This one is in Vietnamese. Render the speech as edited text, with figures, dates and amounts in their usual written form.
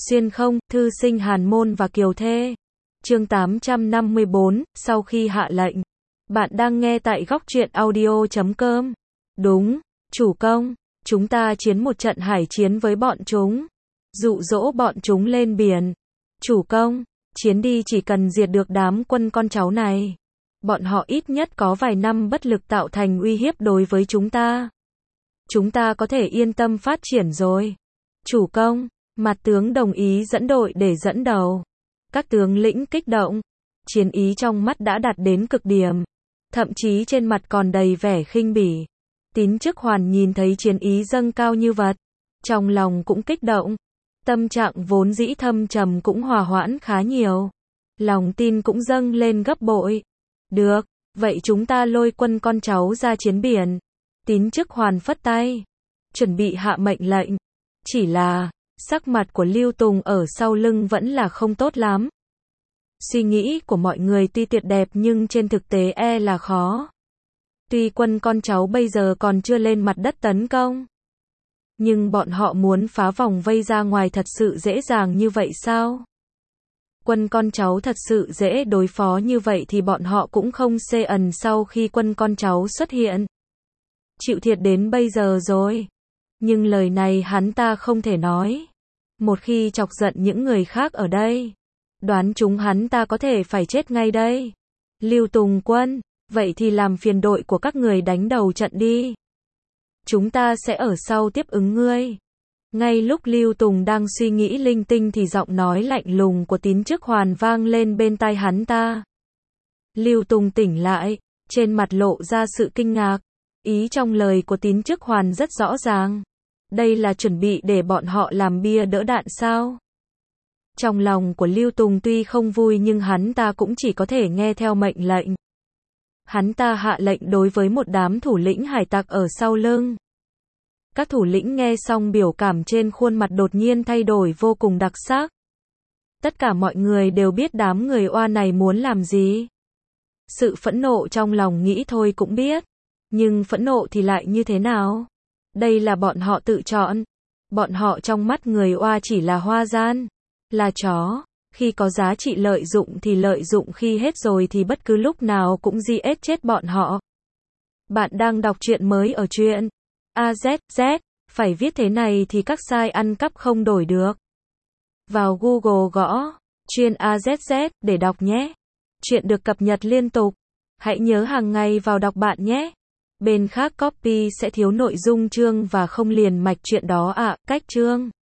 Xuyên không, thư sinh Hàn Môn và Kiều Thê. Chương 854, sau khi hạ lệnh. Bạn đang nghe tại góc truyện audio.com. Đúng, chủ công, chúng ta chiến một trận hải chiến với bọn chúng. Dụ dỗ bọn chúng lên biển. Chủ công, chiến đi chỉ cần diệt được đám quân con cháu này. Bọn họ ít nhất có vài năm bất lực tạo thành uy hiếp đối với chúng ta. Chúng ta có thể yên tâm phát triển rồi. Chủ công, mặt tướng đồng ý dẫn đội để dẫn đầu. Các tướng lĩnh kích động. Chiến ý trong mắt đã đạt đến cực điểm. Thậm chí trên mặt còn đầy vẻ khinh bỉ. Tín Chức Hoàn nhìn thấy chiến ý dâng cao như vật. Trong lòng cũng kích động. Tâm trạng vốn dĩ thâm trầm cũng hòa hoãn khá nhiều. Lòng tin cũng dâng lên gấp bội. Được, vậy chúng ta lôi quân con cháu ra chiến biển. Tín Chức Hoàn phất tay. Chuẩn bị hạ mệnh lệnh. Chỉ là, sắc mặt của Lưu Tùng ở sau lưng vẫn là không tốt lắm. Suy nghĩ của mọi người tuy tuyệt đẹp nhưng trên thực tế là khó. Tuy quân con cháu bây giờ còn chưa lên mặt đất tấn công. Nhưng bọn họ muốn phá vòng vây ra ngoài thật sự dễ dàng như vậy sao? Quân con cháu thật sự dễ đối phó như vậy thì bọn họ cũng không xê ẩn sau khi quân con cháu xuất hiện. Chịu thiệt đến bây giờ rồi. Nhưng lời này hắn ta không thể nói. Một khi chọc giận những người khác ở đây, đoán chúng hắn ta có thể phải chết ngay đây. Lưu Tùng quân, vậy thì làm phiền đội của các người đánh đầu trận đi. Chúng ta sẽ ở sau tiếp ứng ngươi. Ngay lúc Lưu Tùng đang suy nghĩ linh tinh thì giọng nói lạnh lùng của Tín Chức Hoàn vang lên bên tai hắn ta. Lưu Tùng tỉnh lại, trên mặt lộ ra sự kinh ngạc. Ý trong lời của Tín Chức Hoàn rất rõ ràng. Đây là chuẩn bị để bọn họ làm bia đỡ đạn sao? Trong lòng của Lưu Tùng tuy không vui nhưng hắn ta cũng chỉ có thể nghe theo mệnh lệnh. Hắn ta hạ lệnh đối với một đám thủ lĩnh hải tặc ở sau lưng. Các thủ lĩnh nghe xong biểu cảm trên khuôn mặt đột nhiên thay đổi vô cùng đặc sắc. Tất cả mọi người đều biết đám người oa này muốn làm gì. Sự phẫn nộ trong lòng nghĩ thôi cũng biết. Nhưng phẫn nộ thì lại như thế nào? Đây là bọn họ tự chọn. Bọn họ trong mắt người oa chỉ là hoa gian, là chó. Khi có giá trị lợi dụng thì lợi dụng, khi hết rồi thì bất cứ lúc nào cũng giết chết bọn họ. Bạn đang đọc truyện mới ở truyện AZZ, phải viết thế này thì các site ăn cắp không đổi được. Vào Google gõ truyện AZZ để đọc nhé. Truyện được cập nhật liên tục. Hãy nhớ hàng ngày vào đọc bạn nhé. Bên khác copy sẽ thiếu nội dung chương và không liền mạch truyện đó ạ. Cách chương